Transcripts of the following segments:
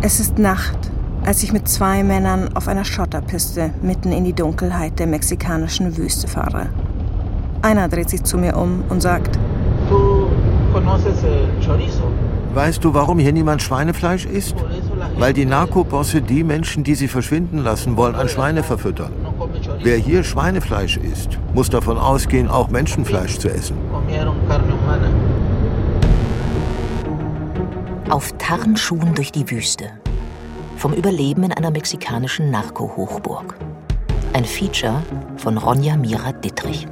Es ist Nacht, als ich mit 2 Männern auf einer Schotterpiste mitten in die Dunkelheit der mexikanischen Wüste fahre. Einer dreht sich zu mir um und sagt: ¿Tú conoces el chorizo? Weißt du, warum hier niemand Schweinefleisch isst? Weil die Narkobosse die Menschen, die sie verschwinden lassen wollen, an Schweine verfüttern. Wer hier Schweinefleisch isst, muss davon ausgehen, auch Menschenfleisch zu essen. Auf Tarnschuhen durch die Wüste. Vom Überleben in einer mexikanischen Narko-Hochburg. Ein Feature von Ronja Mira-Dittrich.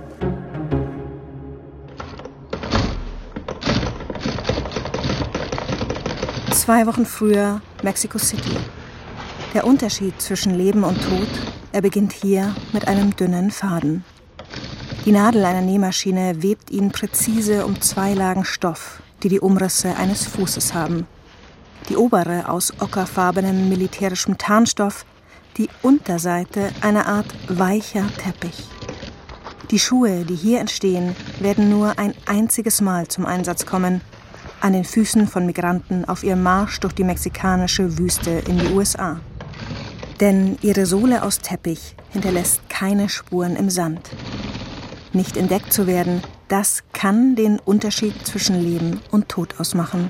Zwei Wochen früher Mexico City. Der Unterschied zwischen Leben und Tod, er beginnt hier mit einem dünnen Faden. Die Nadel einer Nähmaschine webt ihn präzise um 2 Lagen Stoff, die die Umrisse eines Fußes haben. Die obere aus ockerfarbenem militärischem Tarnstoff, die Unterseite eine Art weicher Teppich. Die Schuhe, die hier entstehen, werden nur ein einziges Mal zum Einsatz kommen, an den Füßen von Migranten auf ihrem Marsch durch die mexikanische Wüste in die USA. Denn ihre Sohle aus Teppich hinterlässt keine Spuren im Sand. Nicht entdeckt zu werden, das kann den Unterschied zwischen Leben und Tod ausmachen.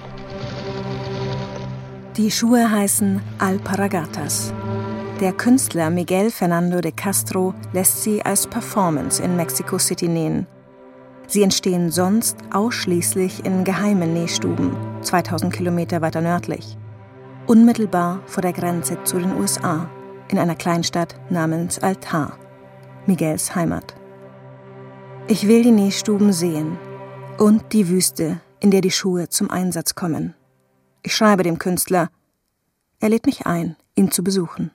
Die Schuhe heißen Alpargatas. Der Künstler Miguel Fernando de Castro lässt sie als Performance in Mexico City nähen. Sie entstehen sonst ausschließlich in geheimen Nähstuben, 2000 Kilometer weiter nördlich. Unmittelbar vor der Grenze zu den USA, in einer Kleinstadt namens Altar, Miguels Heimat. Ich will die Nähstuben sehen und die Wüste, in der die Schuhe zum Einsatz kommen. Ich schreibe dem Künstler. Er lädt mich ein, ihn zu besuchen.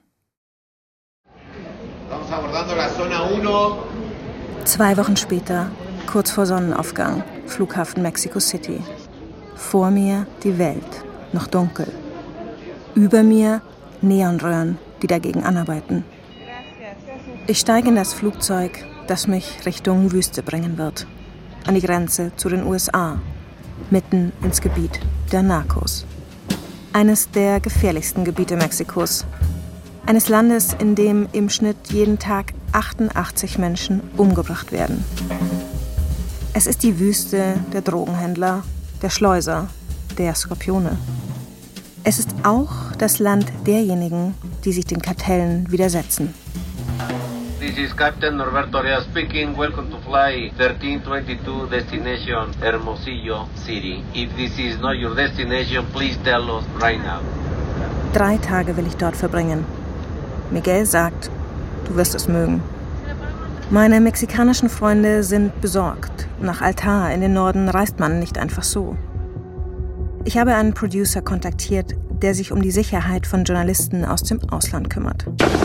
2 Wochen später, kurz vor Sonnenaufgang, Flughafen Mexico City. Vor mir die Welt, noch dunkel. Über mir Neonröhren, die dagegen anarbeiten. Ich steige in das Flugzeug, das mich Richtung Wüste bringen wird. An die Grenze zu den USA, mitten ins Gebiet der Narcos. Eines der gefährlichsten Gebiete Mexikos. Eines Landes, in dem im Schnitt jeden Tag 88 Menschen umgebracht werden. Es ist die Wüste der Drogenhändler, der Schleuser, der Skorpione. Es ist auch das Land derjenigen, die sich den Kartellen widersetzen. This is Captain Norberto Arias speaking. Welcome to fly 1322 destination Hermosillo City. If this is not your destination, please tell us right now. 3 Tage will ich dort verbringen. Miguel sagt, du wirst es mögen. Meine mexikanischen Freunde sind besorgt. Nach Altar in den Norden reist man nicht einfach so. Ich habe einen Producer kontaktiert, der sich um die Sicherheit von Journalisten aus dem Ausland kümmert.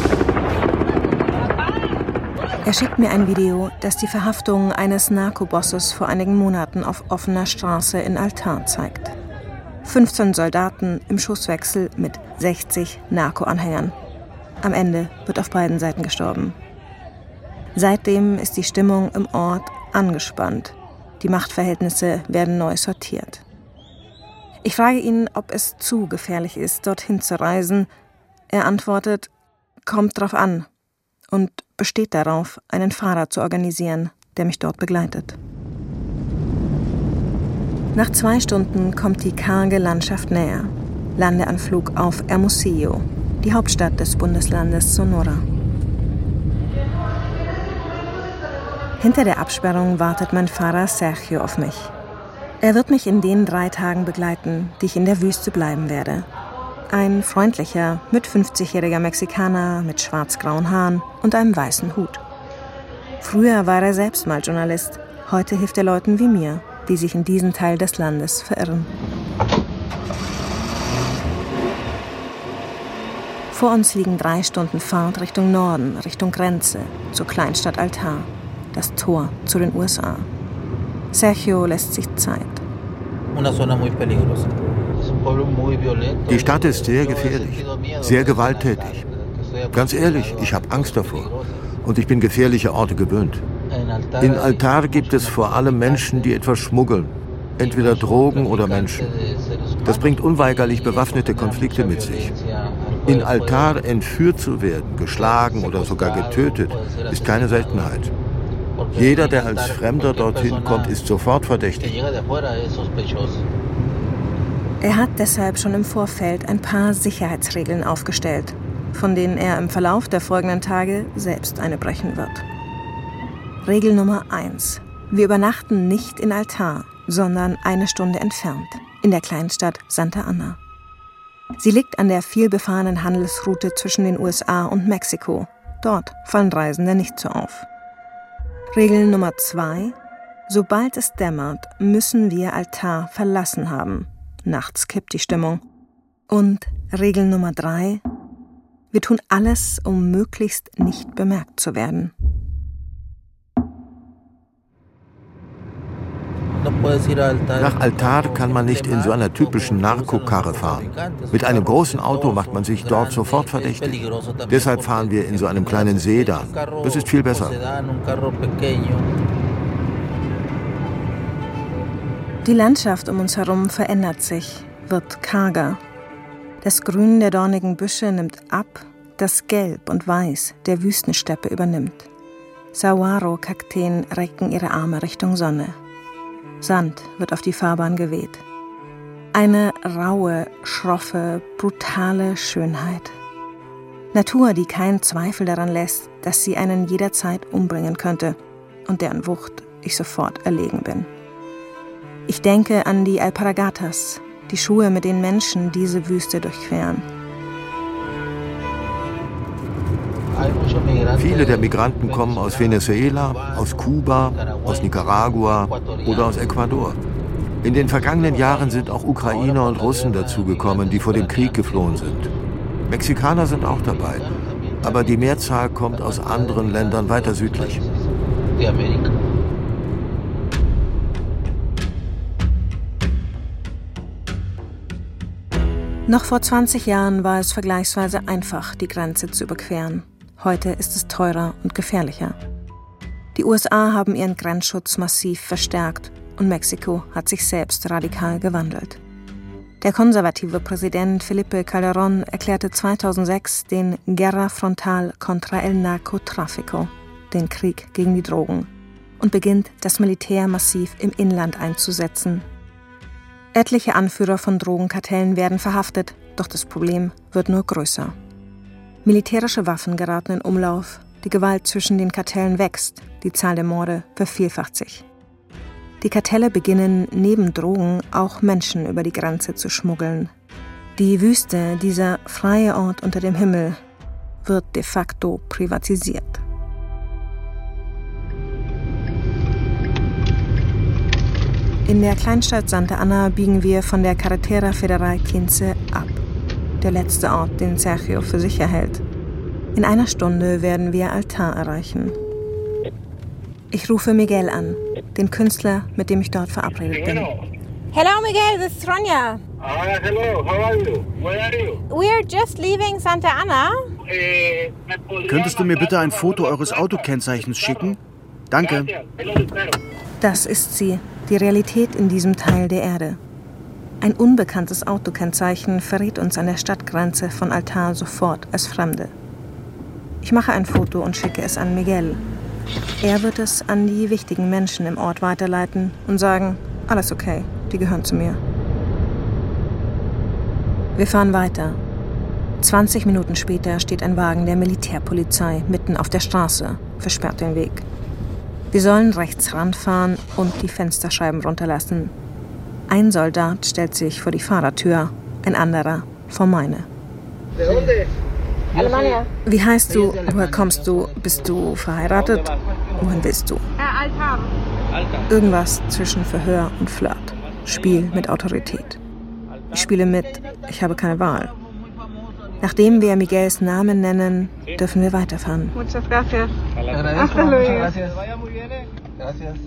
Er schickt mir ein Video, das die Verhaftung eines Narkobosses vor einigen Monaten auf offener Straße in Altar zeigt. 15 Soldaten im Schusswechsel mit 60 Narko-Anhängern. Am Ende wird auf beiden Seiten gestorben. Seitdem ist die Stimmung im Ort angespannt. Die Machtverhältnisse werden neu sortiert. Ich frage ihn, ob es zu gefährlich ist, dorthin zu reisen. Er antwortet, kommt drauf an und besteht darauf, einen Fahrer zu organisieren, der mich dort begleitet. Nach 2 Stunden kommt die karge Landschaft näher. Landeanflug auf Hermosillo, die Hauptstadt des Bundeslandes Sonora. Hinter der Absperrung wartet mein Fahrer Sergio auf mich. Er wird mich in den 3 Tagen begleiten, die ich in der Wüste bleiben werde. Ein freundlicher, mit 50-jähriger Mexikaner mit schwarz-grauen Haaren und einem weißen Hut. Früher war er selbst mal Journalist. Heute hilft er Leuten wie mir, die sich in diesen Teil des Landes verirren. Vor uns liegen 3 Stunden Fahrt Richtung Norden, Richtung Grenze, zur Kleinstadt Altar, das Tor zu den USA. Sergio lässt sich Zeit. Die Stadt ist sehr gefährlich, sehr gewalttätig. Ganz ehrlich, ich habe Angst davor. Und ich bin gefährliche Orte gewöhnt. In Altar gibt es vor allem Menschen, die etwas schmuggeln. Entweder Drogen oder Menschen. Das bringt unweigerlich bewaffnete Konflikte mit sich. In Altar entführt zu werden, geschlagen oder sogar getötet, ist keine Seltenheit. Jeder, der als Fremder dorthin kommt, ist sofort verdächtig. Er hat deshalb schon im Vorfeld ein paar Sicherheitsregeln aufgestellt, von denen er im Verlauf der folgenden Tage selbst eine brechen wird. Regel Nummer 1. Wir übernachten nicht in Altar, sondern eine Stunde entfernt, in der Kleinstadt Santa Ana. Sie liegt an der vielbefahrenen Handelsroute zwischen den USA und Mexiko. Dort fallen Reisende nicht so auf. Regel Nummer 2. Sobald es dämmert, müssen wir Altar verlassen haben. Nachts kippt die Stimmung. Und Regel Nummer 3. Wir tun alles, um möglichst nicht bemerkt zu werden. Nach Altar kann man nicht in so einer typischen Narkokarre fahren. Mit einem großen Auto macht man sich dort sofort verdächtig. Deshalb fahren wir in so einem kleinen Sedan. Das ist viel besser. Die Landschaft um uns herum verändert sich, wird karger. Das Grün der dornigen Büsche nimmt ab, das Gelb und Weiß der Wüstensteppe übernimmt. Saguaro-Kakteen recken ihre Arme Richtung Sonne. Sand wird auf die Fahrbahn geweht. Eine raue, schroffe, brutale Schönheit. Natur, die keinen Zweifel daran lässt, dass sie einen jederzeit umbringen könnte und deren Wucht ich sofort erlegen bin. Ich denke an die Alpargatas, die Schuhe, mit denen Menschen diese Wüste durchqueren. Viele der Migranten kommen aus Venezuela, aus Kuba, aus Nicaragua oder aus Ecuador. In den vergangenen Jahren sind auch Ukrainer und Russen dazugekommen, die vor dem Krieg geflohen sind. Mexikaner sind auch dabei, aber die Mehrzahl kommt aus anderen Ländern weiter südlich. Noch vor 20 Jahren war es vergleichsweise einfach, die Grenze zu überqueren. Heute ist es teurer und gefährlicher. Die USA haben ihren Grenzschutz massiv verstärkt und Mexiko hat sich selbst radikal gewandelt. Der konservative Präsident Felipe Calderón erklärte 2006 den Guerra Frontal contra el Narcotráfico, den Krieg gegen die Drogen, und beginnt, das Militär massiv im Inland einzusetzen. Etliche Anführer von Drogenkartellen werden verhaftet, doch das Problem wird nur größer. Militärische Waffen geraten in Umlauf, die Gewalt zwischen den Kartellen wächst, die Zahl der Morde vervielfacht sich. Die Kartelle beginnen, neben Drogen auch Menschen über die Grenze zu schmuggeln. Die Wüste, dieser freie Ort unter dem Himmel, wird de facto privatisiert. In der Kleinstadt Santa Ana biegen wir von der Carretera Federal 15 ab. Der letzte Ort, den Sergio für sich erhält. In einer Stunde werden wir Altar erreichen. Ich rufe Miguel an, den Künstler, mit dem ich dort verabredet bin. Hello Miguel, this is Ronja. Hello, how are you? Where are you? We are just leaving Santa Ana. Könntest du mir bitte ein Foto eures Autokennzeichens schicken? Danke. Das ist sie, die Realität in diesem Teil der Erde. Ein unbekanntes Autokennzeichen verrät uns an der Stadtgrenze von Altar sofort als Fremde. Ich mache ein Foto und schicke es an Miguel. Er wird es an die wichtigen Menschen im Ort weiterleiten und sagen, alles okay, die gehören zu mir. Wir fahren weiter. 20 Minuten später steht ein Wagen der Militärpolizei mitten auf der Straße, versperrt den Weg. Wir sollen rechts ranfahren und die Fensterscheiben runterlassen. Ein Soldat stellt sich vor die Fahrertür, ein anderer vor meine. Alemania. Wie heißt du? Woher kommst du? Bist du verheiratet? Wohin willst du? Altar. Irgendwas zwischen Verhör und Flirt. Spiel mit Autorität. Ich spiele mit, ich habe keine Wahl. Nachdem wir Miguels Namen nennen, dürfen wir weiterfahren. Muchas gracias. Hasta luego. Gracias.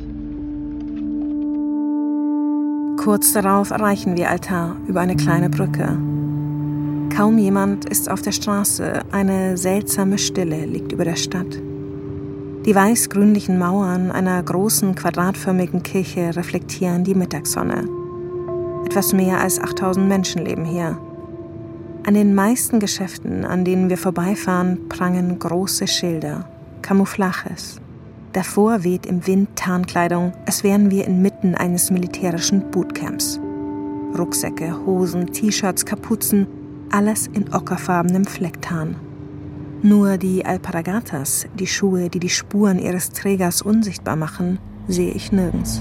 Kurz darauf erreichen wir Altar über eine kleine Brücke. Kaum jemand ist auf der Straße, eine seltsame Stille liegt über der Stadt. Die weiß-grünlichen Mauern einer großen quadratförmigen Kirche reflektieren die Mittagssonne. Etwas mehr als 8000 Menschen leben hier. An den meisten Geschäften, an denen wir vorbeifahren, prangen große Schilder, Camouflages. Davor weht im Wind Tarnkleidung, als wären wir inmitten eines militärischen Bootcamps. Rucksäcke, Hosen, T-Shirts, Kapuzen, alles in ockerfarbenem Flecktarn. Nur die Alpargatas, die Schuhe, die die Spuren ihres Trägers unsichtbar machen, sehe ich nirgends.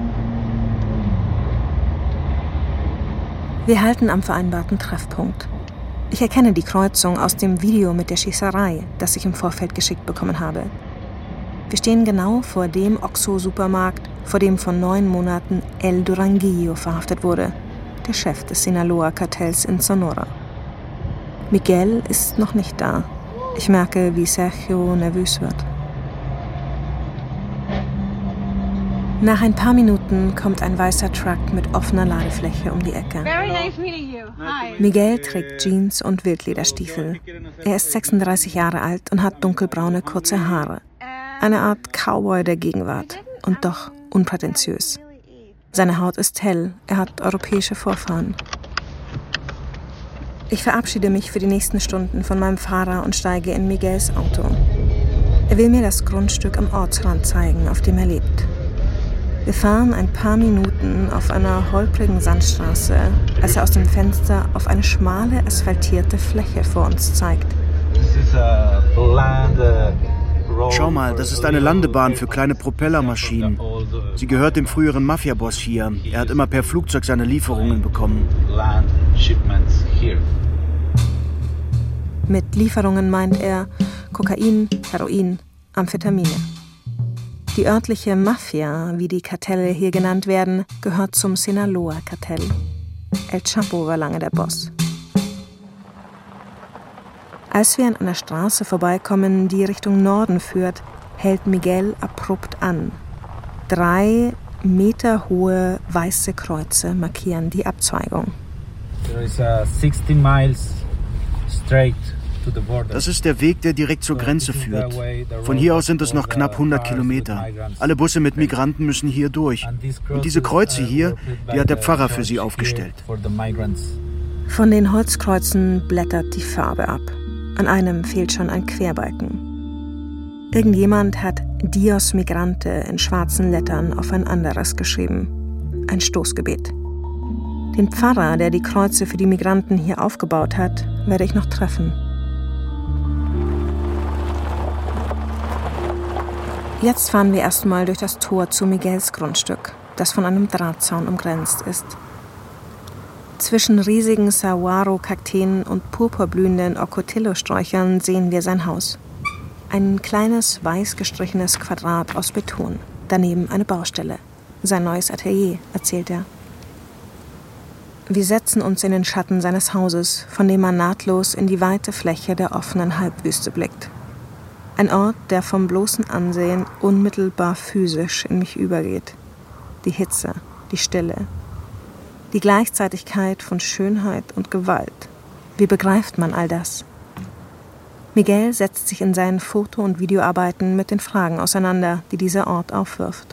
Wir halten am vereinbarten Treffpunkt. Ich erkenne die Kreuzung aus dem Video mit der Schießerei, das ich im Vorfeld geschickt bekommen habe. Wir stehen genau vor dem Oxxo-Supermarkt, vor dem vor 9 Monaten El Duranguillo verhaftet wurde, der Chef des Sinaloa-Kartells in Sonora. Miguel ist noch nicht da. Ich merke, wie Sergio nervös wird. Nach ein paar Minuten kommt ein weißer Truck mit offener Ladefläche um die Ecke. Miguel trägt Jeans und Wildlederstiefel. Er ist 36 Jahre alt und hat dunkelbraune, kurze Haare. Eine Art Cowboy der Gegenwart und doch unprätentiös. Seine Haut ist hell, er hat europäische Vorfahren. Ich verabschiede mich für die nächsten Stunden von meinem Fahrer und steige in Miguels Auto. Er will mir das Grundstück am Ortsrand zeigen, auf dem er lebt. Wir fahren ein paar Minuten auf einer holprigen Sandstraße, als er aus dem Fenster auf eine schmale, asphaltierte Fläche vor uns zeigt. Schau mal, das ist eine Landebahn für kleine Propellermaschinen. Sie gehört dem früheren Mafia-Boss hier. Er hat immer per Flugzeug seine Lieferungen bekommen. Mit Lieferungen meint er Kokain, Heroin, Amphetamine. Die örtliche Mafia, wie die Kartelle hier genannt werden, gehört zum Sinaloa-Kartell. El Chapo war lange der Boss. Als wir an einer Straße vorbeikommen, die Richtung Norden führt, hält Miguel abrupt an. 3 Meter hohe weiße Kreuze markieren die Abzweigung. Das ist der Weg, der direkt zur Grenze führt. Von hier aus sind es noch knapp 100 Kilometer. Alle Busse mit Migranten müssen hier durch. Und diese Kreuze hier, die hat der Pfarrer für sie aufgestellt. Von den Holzkreuzen blättert die Farbe ab. An einem fehlt schon ein Querbalken. Irgendjemand hat Dios Migrante in schwarzen Lettern auf ein anderes geschrieben. Ein Stoßgebet. Den Pfarrer, der die Kreuze für die Migranten hier aufgebaut hat, werde ich noch treffen. Jetzt fahren wir erstmal durch das Tor zu Miguels Grundstück, das von einem Drahtzaun umgrenzt ist. Zwischen riesigen Saguaro-Kakteen und purpurblühenden Ocotillo-Sträuchern sehen wir sein Haus. Ein kleines, weiß gestrichenes Quadrat aus Beton. Daneben eine Baustelle. Sein neues Atelier, erzählt er. Wir setzen uns in den Schatten seines Hauses, von dem man nahtlos in die weite Fläche der offenen Halbwüste blickt. Ein Ort, der vom bloßen Ansehen unmittelbar physisch in mich übergeht. Die Hitze, die Stille. Die Gleichzeitigkeit von Schönheit und Gewalt. Wie begreift man all das? Miguel setzt sich in seinen Foto- und Videoarbeiten mit den Fragen auseinander, die dieser Ort aufwirft.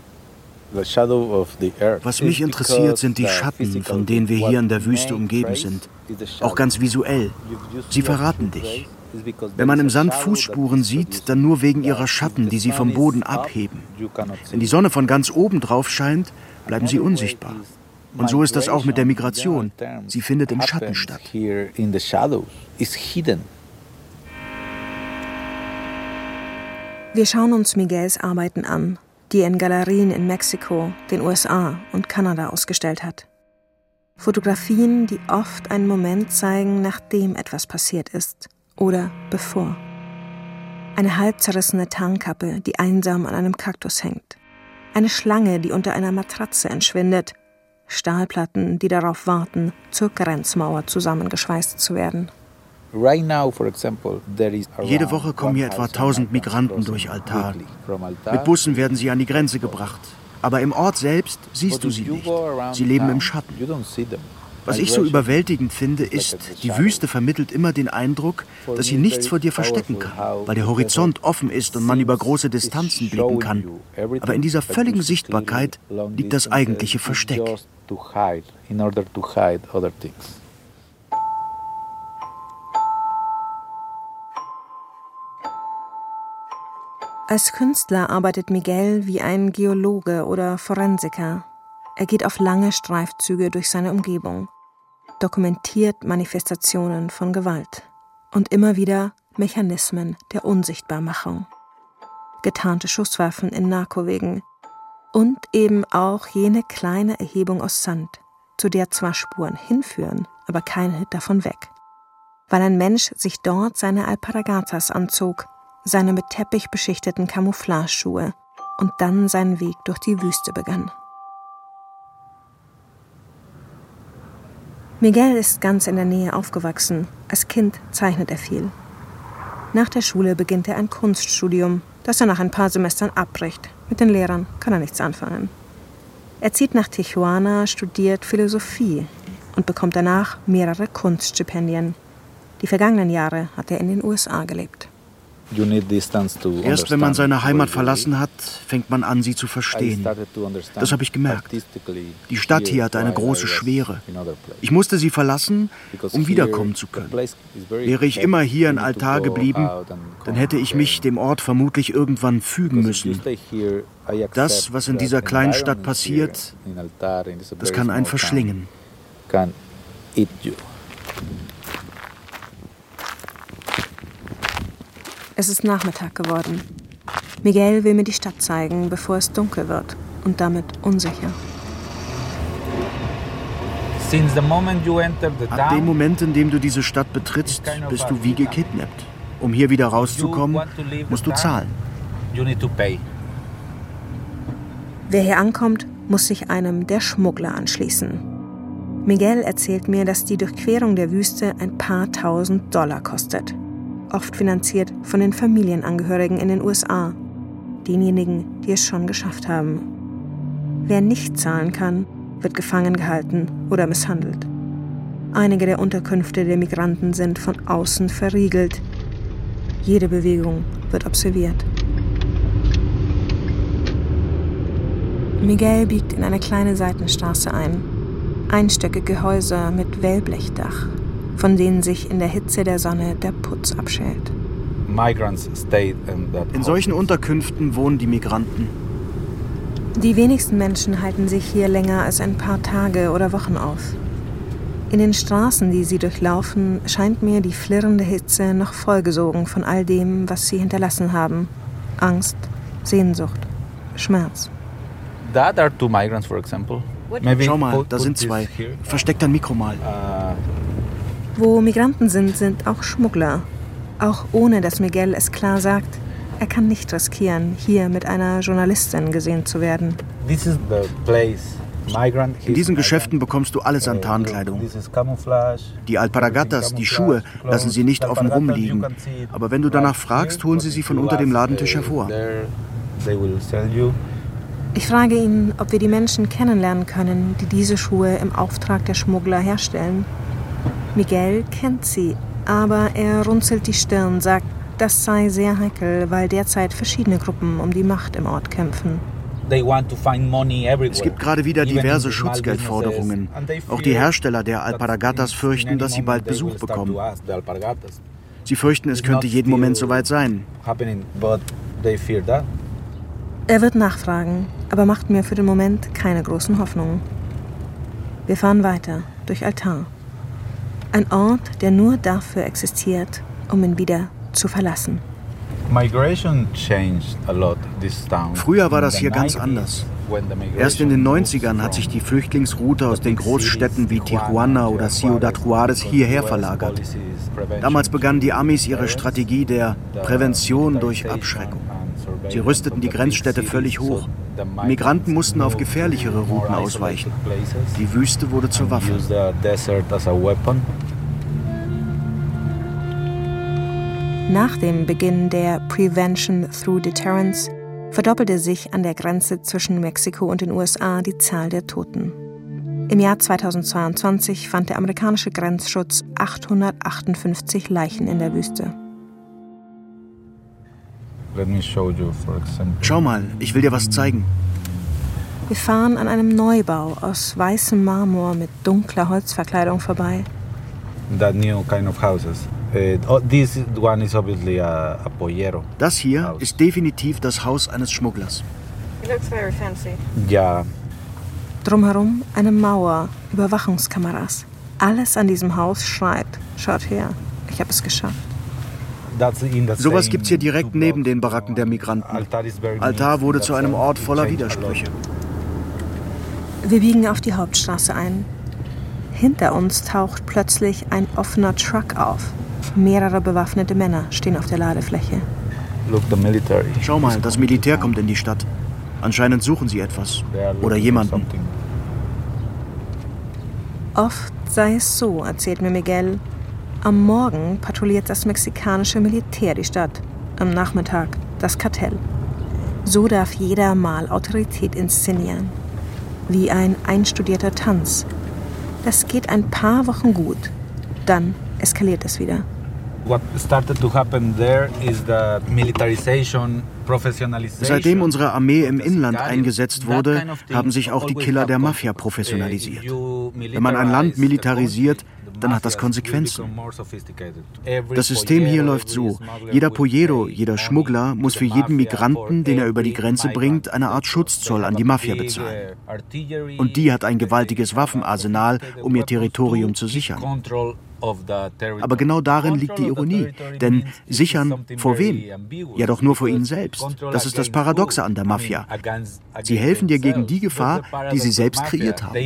Was mich interessiert, sind die Schatten, von denen wir hier in der Wüste umgeben sind. Auch ganz visuell. Sie verraten dich. Wenn man im Sand Fußspuren sieht, dann nur wegen ihrer Schatten, die sie vom Boden abheben. Wenn die Sonne von ganz oben drauf scheint, bleiben sie unsichtbar. Und so ist das auch mit der Migration. Sie findet im Schatten statt. Wir schauen uns Miguels Arbeiten an, die er in Galerien in Mexiko, den USA und Kanada ausgestellt hat. Fotografien, die oft einen Moment zeigen, nachdem etwas passiert ist oder bevor. Eine halb zerrissene Tarnkappe, die einsam an einem Kaktus hängt. Eine Schlange, die unter einer Matratze entschwindet. Stahlplatten, die darauf warten, zur Grenzmauer zusammengeschweißt zu werden. Jede Woche kommen hier etwa 1000 Migranten durch Altar. Mit Bussen werden sie an die Grenze gebracht. Aber im Ort selbst siehst du sie nicht. Sie leben im Schatten. Was ich so überwältigend finde, ist, die Wüste vermittelt immer den Eindruck, dass sie nichts vor dir verstecken kann, weil der Horizont offen ist und man über große Distanzen blicken kann. Aber in dieser völligen Sichtbarkeit liegt das eigentliche Versteck. Als Künstler arbeitet Miguel wie ein Geologe oder Forensiker. Er geht auf lange Streifzüge durch seine Umgebung, dokumentiert Manifestationen von Gewalt und immer wieder Mechanismen der Unsichtbarmachung. Getarnte Schusswaffen in Narkowegen und eben auch jene kleine Erhebung aus Sand, zu der zwar Spuren hinführen, aber kein Hit davon weg. Weil ein Mensch sich dort seine Alpargatas anzog, seine mit Teppich beschichteten Camouflageschuhe und dann seinen Weg durch die Wüste begann. Miguel ist ganz in der Nähe aufgewachsen. Als Kind zeichnet er viel. Nach der Schule beginnt er ein Kunststudium, das er nach ein paar Semestern abbricht. Mit den Lehrern kann er nichts anfangen. Er zieht nach Tijuana, studiert Philosophie und bekommt danach mehrere Kunststipendien. Die vergangenen Jahre hat er in den USA gelebt. Erst wenn man seine Heimat verlassen hat, fängt man an, sie zu verstehen. Das habe ich gemerkt. Die Stadt hier hat eine große Schwere. Ich musste sie verlassen, um wiederkommen zu können. Wäre ich immer hier in Altar geblieben, dann hätte ich mich dem Ort vermutlich irgendwann fügen müssen. Das, was in dieser kleinen Stadt passiert, das kann einen verschlingen. Es ist Nachmittag geworden. Miguel will mir die Stadt zeigen, bevor es dunkel wird und damit unsicher. Ab dem Moment, in dem du diese Stadt betrittst, bist du wie gekidnappt. Um hier wieder rauszukommen, musst du zahlen. Wer hier ankommt, muss sich einem der Schmuggler anschließen. Miguel erzählt mir, dass die Durchquerung der Wüste ein paar $1000 kostet. Oft finanziert von den Familienangehörigen in den USA, denjenigen, die es schon geschafft haben. Wer nicht zahlen kann, wird gefangen gehalten oder misshandelt. Einige der Unterkünfte der Migranten sind von außen verriegelt. Jede Bewegung wird observiert. Miguel biegt in eine kleine Seitenstraße ein. Einstöckige Häuser mit Wellblechdach, von denen sich in der Hitze der Sonne der Putz abschält. In solchen Unterkünften wohnen die Migranten. Die wenigsten Menschen halten sich hier länger als ein paar Tage oder Wochen auf. In den Straßen, die sie durchlaufen, scheint mir die flirrende Hitze noch vollgesogen von all dem, was sie hinterlassen haben. Angst, Sehnsucht, Schmerz. Schau mal, da sind zwei. Versteck dein Mikro mal. Wo Migranten sind, sind auch Schmuggler. Auch ohne, dass Miguel es klar sagt, er kann nicht riskieren, hier mit einer Journalistin gesehen zu werden. In diesen Geschäften bekommst du alles an Tarnkleidung. Die Alpargatas, die Schuhe, lassen sie nicht offen rumliegen. Aber wenn du danach fragst, holen sie von unter dem Ladentisch hervor. Ich frage ihn, ob wir die Menschen kennenlernen können, die diese Schuhe im Auftrag der Schmuggler herstellen. Miguel kennt sie, aber er runzelt die Stirn, sagt, das sei sehr heikel, weil derzeit verschiedene Gruppen um die Macht im Ort kämpfen. Es gibt gerade wieder diverse Schutzgeldforderungen. Auch die Hersteller der Alpargatas fürchten, dass sie bald Besuch bekommen. Sie fürchten, es könnte jeden Moment soweit sein. Er wird nachfragen, aber macht mir für den Moment keine großen Hoffnungen. Wir fahren weiter, durch Altar. Ein Ort, der nur dafür existiert, um ihn wieder zu verlassen. Früher war das hier ganz anders. Erst in den 90ern hat sich die Flüchtlingsroute aus den Großstädten wie Tijuana oder Ciudad Juárez hierher verlagert. Damals begannen die Amis ihre Strategie der Prävention durch Abschreckung. Sie rüsteten die Grenzstädte völlig hoch. Migranten mussten auf gefährlichere Routen ausweichen. Die Wüste wurde zur Waffe. Nach dem Beginn der Prevention through Deterrence verdoppelte sich an der Grenze zwischen Mexiko und den USA die Zahl der Toten. Im Jahr 2022 fand der amerikanische Grenzschutz 858 Leichen in der Wüste. Schau mal, ich will dir was zeigen. Wir fahren an einem Neubau aus weißem Marmor mit dunkler Holzverkleidung vorbei. Das hier ist definitiv das Haus eines Schmugglers. Ja. Drumherum eine Mauer, Überwachungskameras. Alles an diesem Haus schreit: Schaut her, ich habe es geschafft. Sowas gibt's hier direkt neben den Baracken der Migranten. Altar wurde zu einem Ort voller Widersprüche. Wir biegen auf die Hauptstraße ein. Hinter uns taucht plötzlich ein offener Truck auf. Mehrere bewaffnete Männer stehen auf der Ladefläche. Schau mal, das Militär kommt in die Stadt. Anscheinend suchen sie etwas. Oder jemanden. Oft sei es so, erzählt mir Miguel. Am Morgen patrouilliert das mexikanische Militär die Stadt. Am Nachmittag das Kartell. So darf jeder mal Autorität inszenieren. Wie ein einstudierter Tanz. Das geht ein paar Wochen gut. Dann eskaliert es wieder. Seitdem unsere Armee im Inland eingesetzt wurde, haben sich auch die Killer der Mafia professionalisiert. Wenn man ein Land militarisiert, dann hat das Konsequenzen. Das System hier läuft so: Jeder Pollero, jeder Schmuggler muss für jeden Migranten, den er über die Grenze bringt, eine Art Schutzzoll an die Mafia bezahlen. Und die hat ein gewaltiges Waffenarsenal, um ihr Territorium zu sichern. Aber genau darin liegt die Ironie. Denn sichern vor wem? Ja, doch nur vor ihnen selbst. Das ist das Paradoxe an der Mafia. Sie helfen dir gegen die Gefahr, die sie selbst kreiert haben.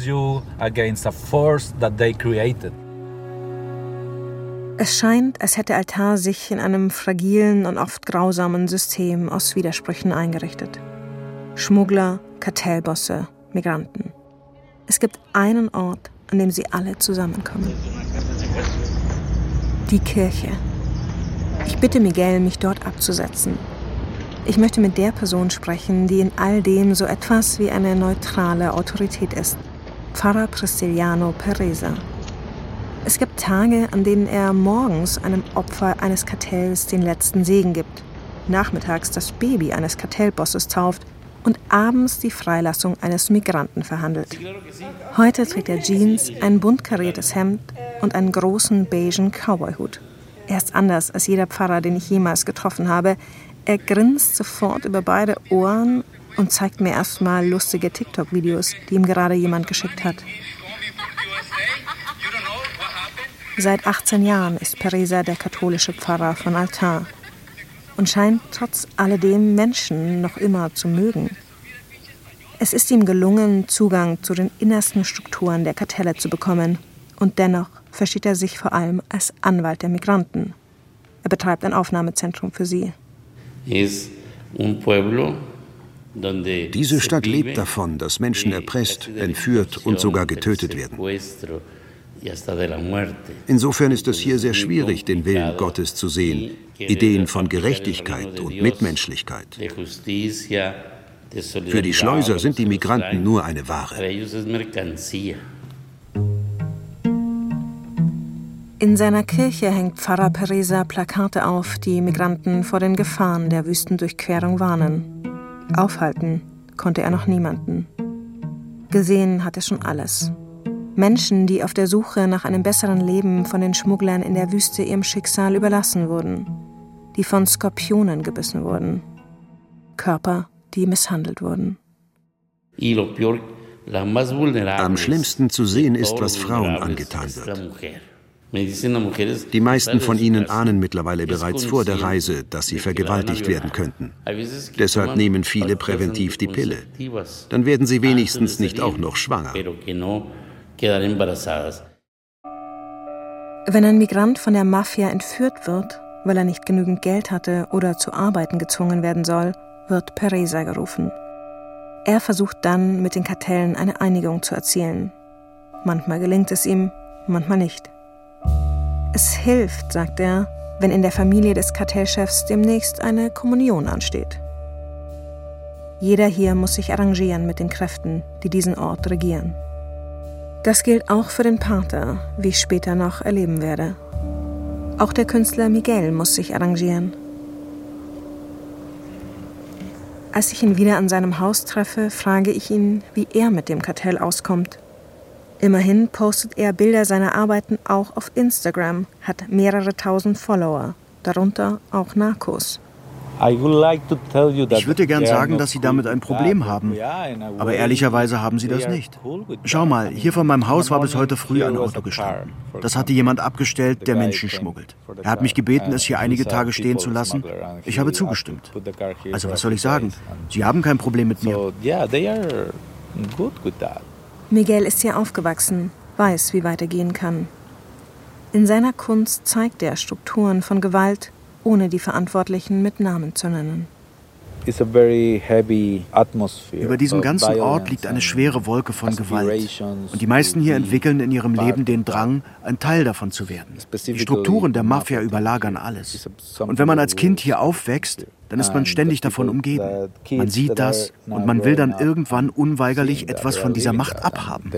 Es scheint, als hätte Altar sich in einem fragilen und oft grausamen System aus Widersprüchen eingerichtet. Schmuggler, Kartellbosse, Migranten. Es gibt einen Ort, an dem sie alle zusammenkommen. Die Kirche. Ich bitte Miguel, mich dort abzusetzen. Ich möchte mit der Person sprechen, die in all dem so etwas wie eine neutrale Autorität ist. Pfarrer Pristiliano Pereza. Es gibt Tage, an denen er morgens einem Opfer eines Kartells den letzten Segen gibt, nachmittags das Baby eines Kartellbosses tauft und abends die Freilassung eines Migranten verhandelt. Heute trägt er Jeans, ein bunt kariertes Hemd und einen großen beigen Cowboyhut. Er ist anders als jeder Pfarrer, den ich jemals getroffen habe. Er grinst sofort über beide Ohren und zeigt mir erstmal lustige TikTok-Videos, die ihm gerade jemand geschickt hat. Seit 18 Jahren ist Pereza der katholische Pfarrer von Altar und scheint trotz alledem Menschen noch immer zu mögen. Es ist ihm gelungen, Zugang zu den innersten Strukturen der Kartelle zu bekommen, und dennoch versteht er sich vor allem als Anwalt der Migranten. Er betreibt ein Aufnahmezentrum für sie. Diese Stadt lebt davon, dass Menschen erpresst, entführt und sogar getötet werden. Insofern ist es hier sehr schwierig, den Willen Gottes zu sehen, Ideen von Gerechtigkeit und Mitmenschlichkeit. Für die Schleuser sind die Migranten nur eine Ware. In seiner Kirche hängt Pfarrer Pereza Plakate auf, die Migranten vor den Gefahren der Wüstendurchquerung warnen. Aufhalten konnte er noch niemanden. Gesehen hat er schon alles. Menschen, die auf der Suche nach einem besseren Leben von den Schmugglern in der Wüste ihrem Schicksal überlassen wurden, die von Skorpionen gebissen wurden, Körper, die misshandelt wurden. Am schlimmsten zu sehen ist, was Frauen angetan wird. Die meisten von ihnen ahnen mittlerweile bereits vor der Reise, dass sie vergewaltigt werden könnten. Deshalb nehmen viele präventiv die Pille. Dann werden sie wenigstens nicht auch noch schwanger. Wenn ein Migrant von der Mafia entführt wird, weil er nicht genügend Geld hatte oder zu arbeiten gezwungen werden soll, wird Pereza gerufen. Er versucht dann, mit den Kartellen eine Einigung zu erzielen. Manchmal gelingt es ihm, manchmal nicht. Es hilft, sagt er, wenn in der Familie des Kartellchefs demnächst eine Kommunion ansteht. Jeder hier muss sich arrangieren mit den Kräften, die diesen Ort regieren. Das gilt auch für den Pater, wie ich später noch erleben werde. Auch der Künstler Miguel muss sich arrangieren. Als ich ihn wieder an seinem Haus treffe, frage ich ihn, wie er mit dem Kartell auskommt. Immerhin postet er Bilder seiner Arbeiten auch auf Instagram, hat mehrere tausend Follower, darunter auch Narcos. Ich würde dir gern sagen, dass Sie damit ein Problem haben, aber ehrlicherweise haben Sie das nicht. Schau mal, hier vor meinem Haus war bis heute früh ein Auto gestanden. Das hatte jemand abgestellt, der Menschen schmuggelt. Er hat mich gebeten, es hier einige Tage stehen zu lassen. Ich habe zugestimmt. Also was soll ich sagen? Sie haben kein Problem mit mir. Miguel ist hier aufgewachsen, weiß, wie weitergehen kann. In seiner Kunst zeigt er Strukturen von Gewalt, ohne die Verantwortlichen mit Namen zu nennen. Über diesem ganzen Ort liegt eine schwere Wolke von Gewalt. Und die meisten hier entwickeln in ihrem Leben den Drang, ein Teil davon zu werden. Die Strukturen der Mafia überlagern alles. Und wenn man als Kind hier aufwächst, dann ist man ständig davon umgeben. Man sieht das und man will dann irgendwann unweigerlich etwas von dieser Macht abhaben.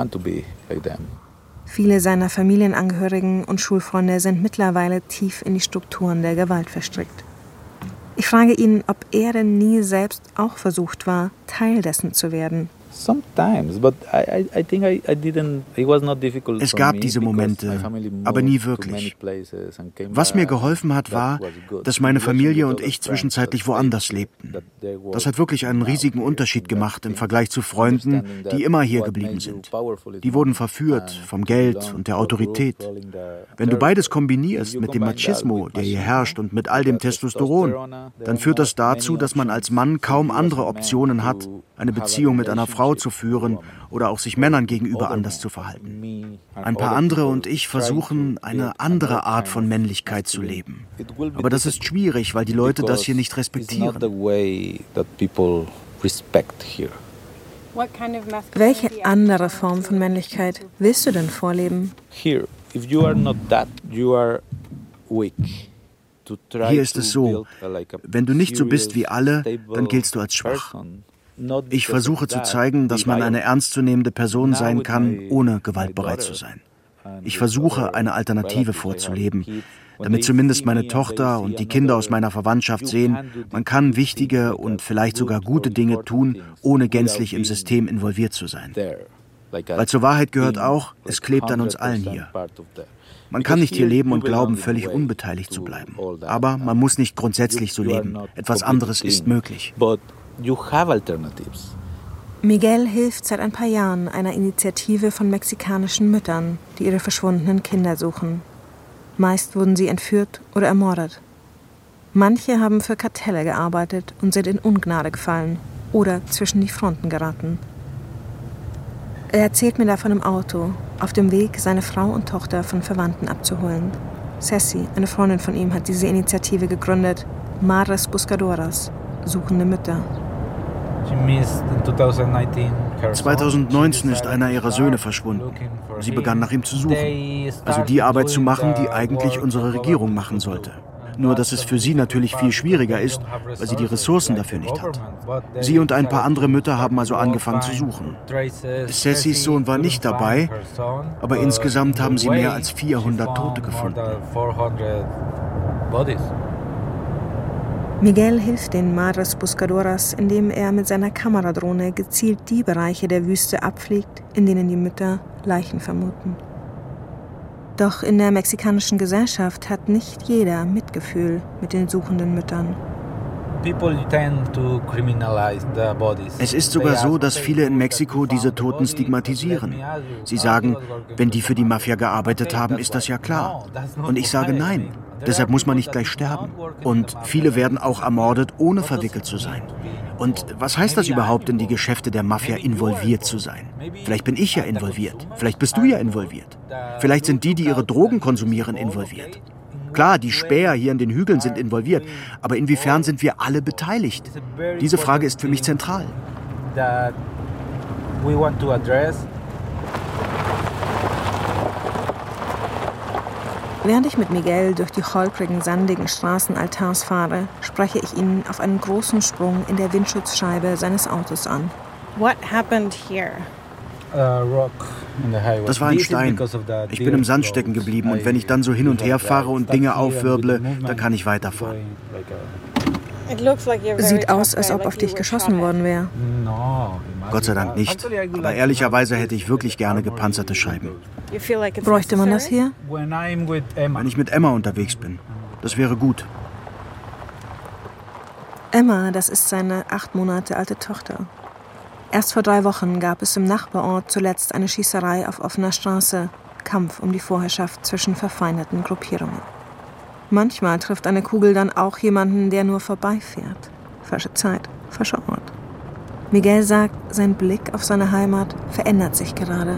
Viele seiner Familienangehörigen und Schulfreunde sind mittlerweile tief in die Strukturen der Gewalt verstrickt. Ich frage ihn, ob er denn nie selbst auch versucht war, Teil dessen zu werden. Es gab diese Momente, aber nie wirklich. Was mir geholfen hat, war, dass meine Familie und ich zwischenzeitlich woanders lebten. Das hat wirklich einen riesigen Unterschied gemacht im Vergleich zu Freunden, die immer hier geblieben sind. Die wurden verführt vom Geld und der Autorität. Wenn du beides kombinierst mit dem Machismo, der hier herrscht, und mit all dem Testosteron, dann führt das dazu, dass man als Mann kaum andere Optionen hat, eine Beziehung mit einer Frau zu führen oder auch sich Männern gegenüber anders zu verhalten. Ein paar andere und ich versuchen, eine andere Art von Männlichkeit zu leben. Aber das ist schwierig, weil die Leute das hier nicht respektieren. Welche andere Form von Männlichkeit willst du denn vorleben? Hier ist es so, wenn du nicht so bist wie alle, dann giltst du als schwach. Ich versuche zu zeigen, dass man eine ernstzunehmende Person sein kann, ohne gewaltbereit zu sein. Ich versuche, eine Alternative vorzuleben, damit zumindest meine Tochter und die Kinder aus meiner Verwandtschaft sehen, man kann wichtige und vielleicht sogar gute Dinge tun, ohne gänzlich im System involviert zu sein. Weil zur Wahrheit gehört auch, es klebt an uns allen hier. Man kann nicht hier leben und glauben, völlig unbeteiligt zu bleiben. Aber man muss nicht grundsätzlich so leben. Etwas anderes ist möglich. Miguel hilft seit ein paar Jahren einer Initiative von mexikanischen Müttern, die ihre verschwundenen Kinder suchen. Meist wurden sie entführt oder ermordet. Manche haben für Kartelle gearbeitet und sind in Ungnade gefallen oder zwischen die Fronten geraten. Er erzählt mir davon im Auto, auf dem Weg, seine Frau und Tochter von Verwandten abzuholen. Ceci, eine Freundin von ihm, hat diese Initiative gegründet, Madres Buscadoras, suchende Mütter. 2019 ist einer ihrer Söhne verschwunden. Sie begann nach ihm zu suchen. Also die Arbeit zu machen, die eigentlich unsere Regierung machen sollte. Nur, dass es für sie natürlich viel schwieriger ist, weil sie die Ressourcen dafür nicht hat. Sie und ein paar andere Mütter haben also angefangen zu suchen. Cecis Sohn war nicht dabei, aber insgesamt haben sie mehr als 400 Tote gefunden. Miguel hilft den Madres Buscadoras, indem er mit seiner Kameradrohne gezielt die Bereiche der Wüste abfliegt, in denen die Mütter Leichen vermuten. Doch in der mexikanischen Gesellschaft hat nicht jeder Mitgefühl mit den suchenden Müttern. Es ist sogar so, dass viele in Mexiko diese Toten stigmatisieren. Sie sagen, wenn die für die Mafia gearbeitet haben, ist das ja klar. Und ich sage nein. Deshalb muss man nicht gleich sterben. Und viele werden auch ermordet, ohne verwickelt zu sein. Und was heißt das überhaupt, in die Geschäfte der Mafia involviert zu sein? Vielleicht bin ich ja involviert. Vielleicht bist du ja involviert. Vielleicht sind die ihre Drogen konsumieren, involviert. Klar, die Späher hier in den Hügeln sind involviert, aber inwiefern sind wir alle beteiligt? Diese Frage ist für mich zentral. Während ich mit Miguel durch die holprigen, sandigen Straßen Altars fahre, spreche ich ihn auf einen großen Sprung in der Windschutzscheibe seines Autos an. What happened here? Rock Das war ein Stein. Ich bin im Sand stecken geblieben und wenn ich dann so hin und her fahre und Dinge aufwirble, dann kann ich weiterfahren. Sieht aus, als ob auf dich geschossen worden wäre. Gott sei Dank nicht. Aber ehrlicherweise hätte ich wirklich gerne gepanzerte Scheiben. Bräuchte man das hier? Wenn ich mit Emma unterwegs bin. Das wäre gut. Emma, das ist seine 8 Monate alte Tochter. Erst vor 3 Wochen gab es im Nachbarort zuletzt eine Schießerei auf offener Straße. Kampf um die Vorherrschaft zwischen verfeindeten Gruppierungen. Manchmal trifft eine Kugel dann auch jemanden, der nur vorbeifährt. Falsche Zeit, falscher Ort. Miguel sagt, sein Blick auf seine Heimat verändert sich gerade.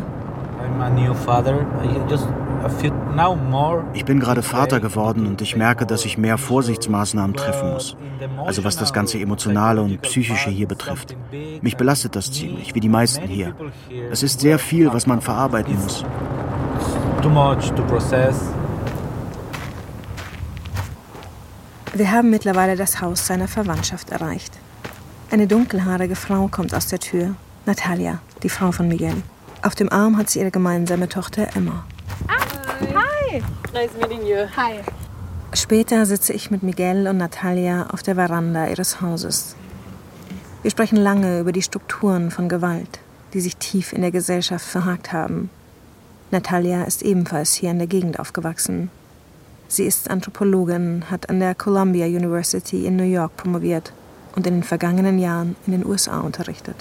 Ich bin gerade Vater geworden und ich merke, dass ich mehr Vorsichtsmaßnahmen treffen muss. Also was das ganze Emotionale und Psychische hier betrifft. Mich belastet das ziemlich, wie die meisten hier. Es ist sehr viel, was man verarbeiten muss. Wir haben mittlerweile das Haus seiner Verwandtschaft erreicht. Eine dunkelhaarige Frau kommt aus der Tür. Natalia, die Frau von Miguel. Auf dem Arm hat sie ihre gemeinsame Tochter Emma. Hi. Nice meeting you. Hi. Später sitze ich mit Miguel und Natalia auf der Veranda ihres Hauses. Wir sprechen lange über die Strukturen von Gewalt, die sich tief in der Gesellschaft verhakt haben. Natalia ist ebenfalls hier in der Gegend aufgewachsen. Sie ist Anthropologin, hat an der Columbia University in New York promoviert und in den vergangenen Jahren in den USA unterrichtet.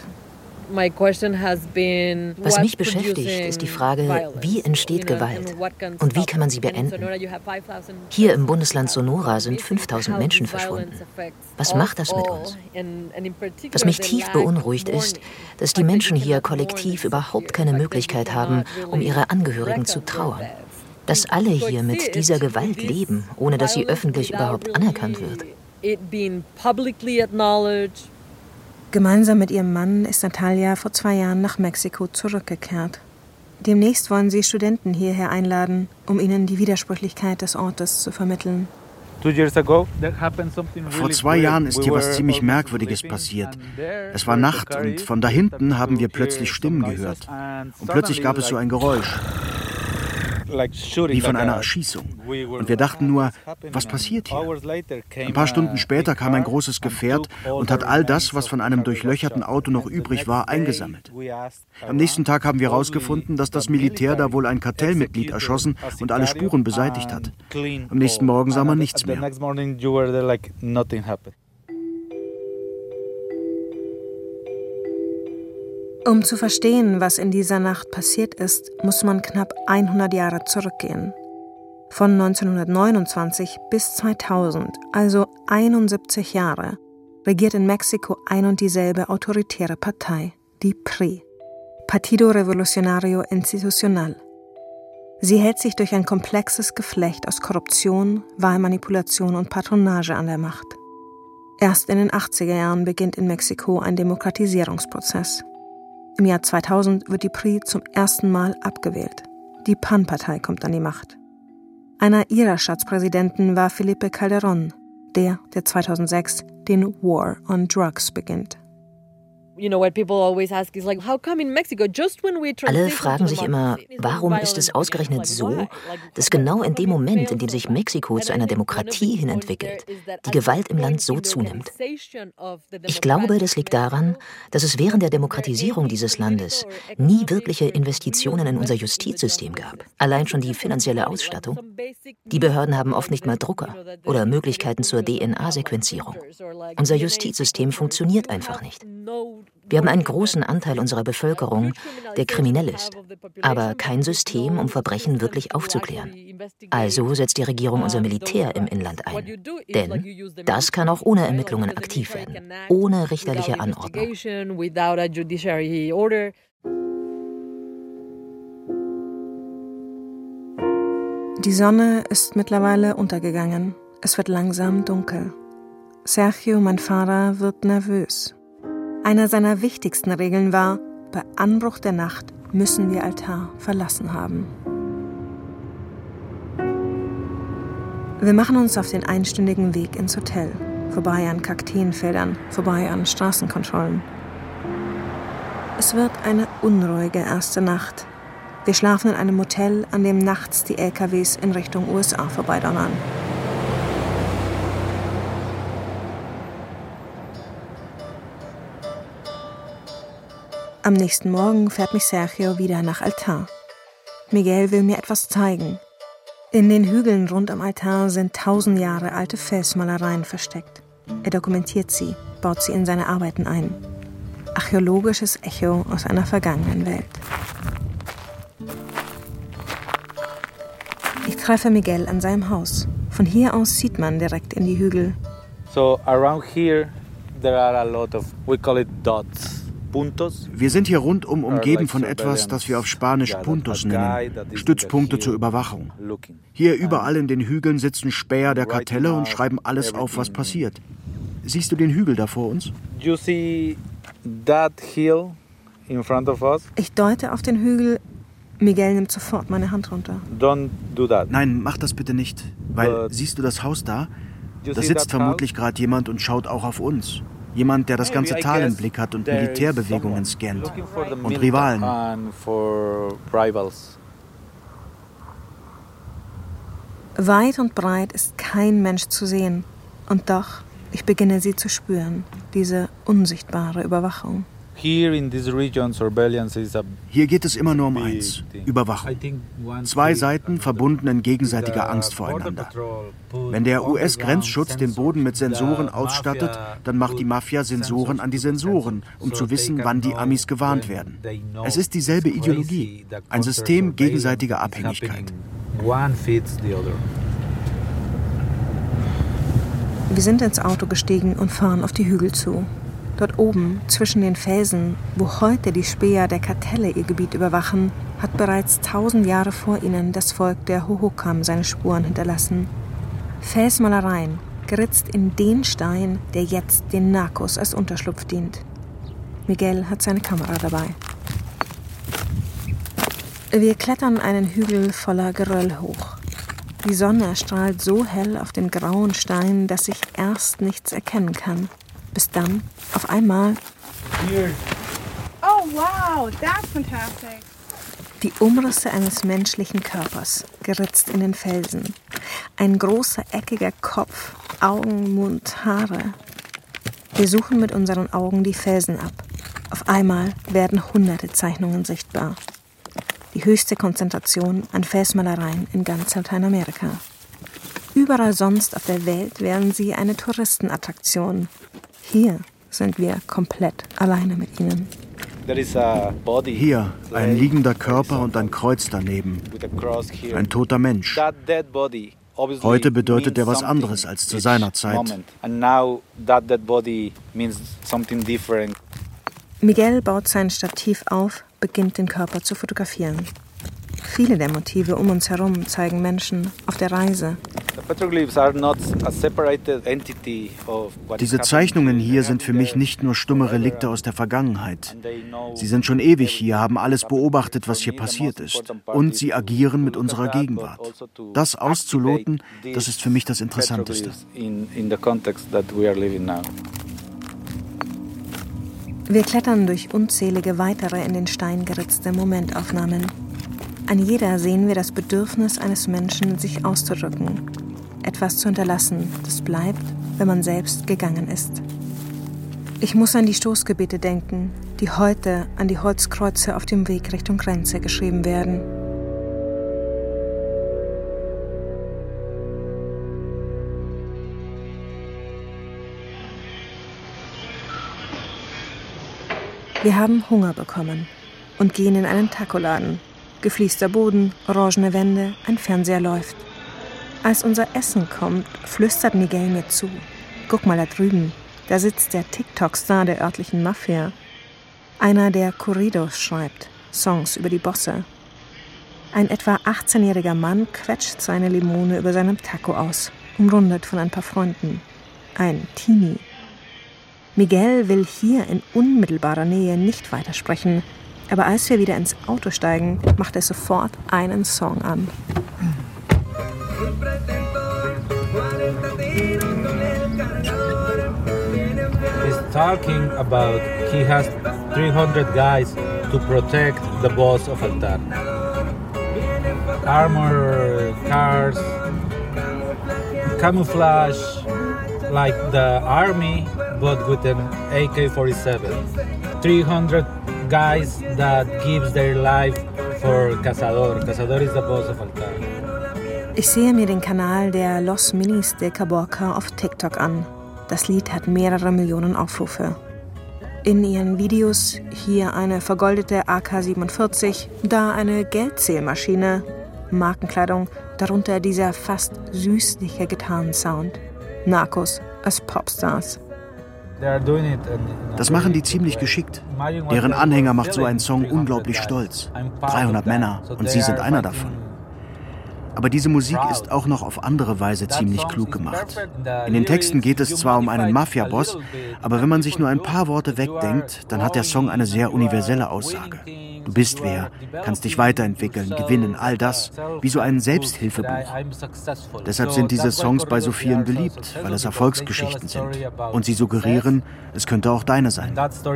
Was mich beschäftigt, ist die Frage, wie entsteht Gewalt und wie kann man sie beenden? Hier im Bundesland Sonora sind 5000 Menschen verschwunden. Was macht das mit uns? Was mich tief beunruhigt ist, dass die Menschen hier kollektiv überhaupt keine Möglichkeit haben, um ihre Angehörigen zu trauern. Dass alle hier mit dieser Gewalt leben, ohne dass sie öffentlich überhaupt anerkannt wird. Gemeinsam mit ihrem Mann ist Natalia vor 2 Jahren nach Mexiko zurückgekehrt. Demnächst wollen sie Studenten hierher einladen, um ihnen die Widersprüchlichkeit des Ortes zu vermitteln. Vor 2 Jahren ist hier was ziemlich Merkwürdiges passiert. Es war Nacht und von da hinten haben wir plötzlich Stimmen gehört. Und plötzlich gab es so ein Geräusch. Wie von einer Erschießung. Und wir dachten nur, was passiert hier? Ein paar Stunden später kam ein großes Gefährt und hat all das, was von einem durchlöcherten Auto noch übrig war, eingesammelt. Am nächsten Tag haben wir herausgefunden, dass das Militär da wohl ein Kartellmitglied erschossen und alle Spuren beseitigt hat. Am nächsten Morgen sah man nichts mehr. Um zu verstehen, was in dieser Nacht passiert ist, muss man knapp 100 Jahre zurückgehen. Von 1929 bis 2000, also 71 Jahre, regiert in Mexiko ein und dieselbe autoritäre Partei, die PRI, Partido Revolucionario Institucional. Sie hält sich durch ein komplexes Geflecht aus Korruption, Wahlmanipulation und Patronage an der Macht. Erst in den 80er Jahren beginnt in Mexiko ein Demokratisierungsprozess. Im Jahr 2000 wird die PRI zum ersten Mal abgewählt. Die PAN-Partei kommt an die Macht. Einer ihrer Staatspräsidenten war Felipe Calderón, der 2006 den War on Drugs beginnt. Alle fragen sich immer, warum ist es ausgerechnet so, dass genau in dem Moment, in dem sich Mexiko zu einer Demokratie hin entwickelt, die Gewalt im Land so zunimmt. Ich glaube, das liegt daran, dass es während der Demokratisierung dieses Landes nie wirkliche Investitionen in unser Justizsystem gab. Allein schon die finanzielle Ausstattung. Die Behörden haben oft nicht mal Drucker oder Möglichkeiten zur DNA-Sequenzierung. Unser Justizsystem funktioniert einfach nicht. Wir haben einen großen Anteil unserer Bevölkerung, der kriminell ist, aber kein System, um Verbrechen wirklich aufzuklären. Also setzt die Regierung unser Militär im Inland ein. Denn das kann auch ohne Ermittlungen aktiv werden, ohne richterliche Anordnung. Die Sonne ist mittlerweile untergegangen. Es wird langsam dunkel. Sergio, mein Vater, wird nervös. Einer seiner wichtigsten Regeln war, bei Anbruch der Nacht müssen wir Altar verlassen haben. Wir machen uns auf den einstündigen Weg ins Hotel, vorbei an Kakteenfeldern, vorbei an Straßenkontrollen. Es wird eine unruhige erste Nacht. Wir schlafen in einem Motel, an dem nachts die LKWs in Richtung USA vorbeidonnern. Am nächsten Morgen fährt mich Sergio wieder nach Altar. Miguel will mir etwas zeigen. In den Hügeln rund am Altar sind 1000 Jahre alte Felsmalereien versteckt. Er dokumentiert sie, baut sie in seine Arbeiten ein. Archäologisches Echo aus einer vergangenen Welt. Ich treffe Miguel an seinem Haus. Von hier aus sieht man direkt in die Hügel. So around here there are a lot of, we call it dots. Wir sind hier rundum umgeben von etwas, das wir auf Spanisch Puntos nennen, Stützpunkte zur Überwachung. Hier überall in den Hügeln sitzen Späher der Kartelle und schreiben alles auf, was passiert. Siehst du den Hügel da vor uns? Ich deute auf den Hügel. Miguel nimmt sofort meine Hand runter. Nein, mach das bitte nicht. Weil, siehst du das Haus da? Da sitzt vermutlich gerade jemand und schaut auch auf uns. Jemand, der das ganze Tal im Blick hat und Militärbewegungen scannt. Und Rivalen. Weit und breit ist kein Mensch zu sehen. Und doch, ich beginne sie zu spüren. Diese unsichtbare Überwachung. Hier geht es immer nur um eins: Überwachung. 2 Seiten verbunden in gegenseitiger Angst voreinander. Wenn der US-Grenzschutz den Boden mit Sensoren ausstattet, dann macht die Mafia Sensoren an die Sensoren, um zu wissen, wann die Amis gewarnt werden. Es ist dieselbe Ideologie, ein System gegenseitiger Abhängigkeit. Wir sind ins Auto gestiegen und fahren auf die Hügel zu. Dort oben, zwischen den Felsen, wo heute die Späher der Kartelle ihr Gebiet überwachen, hat bereits 1000 Jahre vor ihnen das Volk der Hohokam seine Spuren hinterlassen. Felsmalereien, geritzt in den Stein, der jetzt den Narcos als Unterschlupf dient. Miguel hat seine Kamera dabei. Wir klettern einen Hügel voller Geröll hoch. Die Sonne strahlt so hell auf den grauen Stein, dass ich erst nichts erkennen kann. Bis dann, auf einmal... Oh wow, that's fantastic. Die Umrisse eines menschlichen Körpers, geritzt in den Felsen. Ein großer, eckiger Kopf, Augen, Mund, Haare. Wir suchen mit unseren Augen die Felsen ab. Auf einmal werden hunderte Zeichnungen sichtbar. Die höchste Konzentration an Felsmalereien in ganz Lateinamerika. Überall sonst auf der Welt wären sie eine Touristenattraktion. Hier sind wir komplett alleine mit ihnen. Hier ein liegender Körper und ein Kreuz daneben. Ein toter Mensch. Heute bedeutet er was anderes als zu seiner Zeit. Miguel baut sein Stativ auf, beginnt den Körper zu fotografieren. Viele der Motive um uns herum zeigen Menschen auf der Reise. Diese Zeichnungen hier sind für mich nicht nur stumme Relikte aus der Vergangenheit. Sie sind schon ewig hier, haben alles beobachtet, was hier passiert ist. Und sie agieren mit unserer Gegenwart. Das auszuloten, das ist für mich das Interessanteste. Wir klettern durch unzählige weitere in den Stein geritzte Momentaufnahmen. An jeder sehen wir das Bedürfnis eines Menschen, sich auszudrücken. Etwas zu hinterlassen, das bleibt, wenn man selbst gegangen ist. Ich muss an die Stoßgebete denken, die heute an die Holzkreuze auf dem Weg Richtung Grenze geschrieben werden. Wir haben Hunger bekommen und gehen in einen Tacoladen. Gefliester Boden, orangene Wände, ein Fernseher läuft. Als unser Essen kommt, flüstert Miguel mir zu. Guck mal da drüben, da sitzt der TikTok-Star der örtlichen Mafia. Einer, der Corridos schreibt, Songs über die Bosse. Ein etwa 18-jähriger Mann quetscht seine Limone über seinem Taco aus, umrundet von ein paar Freunden. Ein Teenie. Miguel will hier in unmittelbarer Nähe nicht weitersprechen, aber als wir wieder ins Auto steigen, macht er sofort einen Song an. He's talking about he has 300 guys to protect the boss of Altar. armor cars, camouflage like the army, but with an AK-47. 300 guys that gives their life for Cazador. Cazador is the boss of Alcar. Ich sehe mir den Kanal der Los Minis de Caborca auf TikTok an. Das Lied hat mehrere Millionen Aufrufe. In ihren Videos hier eine vergoldete AK-47, da eine Geldzählmaschine, Markenkleidung, darunter dieser fast süßliche Gitarrensound. Narcos als Popstars. Das machen die ziemlich geschickt. Deren Anhänger macht so einen Song unglaublich stolz. 300 Männer und sie sind einer davon. Aber diese Musik ist auch noch auf andere Weise ziemlich klug gemacht. In den Texten geht es zwar um einen Mafia-Boss, aber wenn man sich nur ein paar Worte wegdenkt, dann hat der Song eine sehr universelle Aussage. Du bist wer, kannst dich weiterentwickeln, gewinnen, all das, wie so ein Selbsthilfebuch. Deshalb sind diese Songs bei so vielen beliebt, weil es Erfolgsgeschichten sind. Und sie suggerieren, es könnte auch deine sein.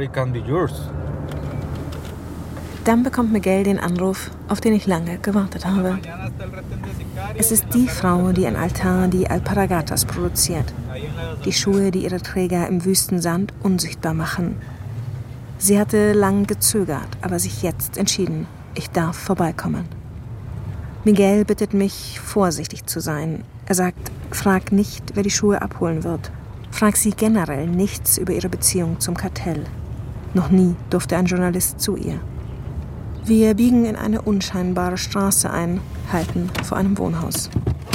Dann bekommt Miguel den Anruf, auf den ich lange gewartet habe. Es ist die Frau, die in Altar die Alpargatas produziert. Die Schuhe, die ihre Träger im Wüstensand unsichtbar machen. Sie hatte lang gezögert, aber sich jetzt entschieden. Ich darf vorbeikommen. Miguel bittet mich, vorsichtig zu sein. Er sagt, frag nicht, wer die Schuhe abholen wird. Frag sie generell nichts über ihre Beziehung zum Kartell. Noch nie durfte ein Journalist zu ihr. Wir biegen in eine unscheinbare Straße ein, halten vor einem Wohnhaus.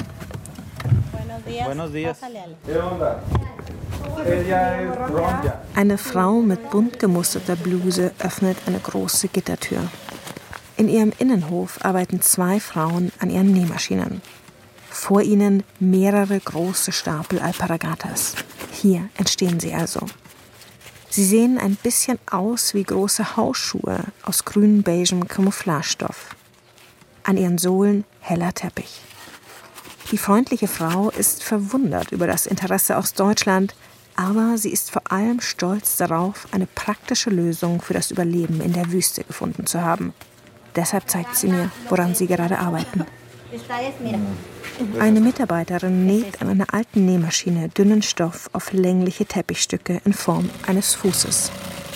Buenos días. Eine Frau mit bunt gemusterter Bluse öffnet eine große Gittertür. In ihrem Innenhof arbeiten 2 Frauen an ihren Nähmaschinen. Vor ihnen mehrere große Stapel Alpargatas. Hier entstehen sie also. Sie sehen ein bisschen aus wie große Hausschuhe aus grün-beigem Camouflagestoff. An ihren Sohlen heller Teppich. Die freundliche Frau ist verwundert über das Interesse aus Deutschland, aber sie ist vor allem stolz darauf, eine praktische Lösung für das Überleben in der Wüste gefunden zu haben. Deshalb zeigt sie mir, woran sie gerade arbeiten. Eine Mitarbeiterin näht an einer alten Nähmaschine dünnen Stoff auf längliche Teppichstücke in Form eines Fußes.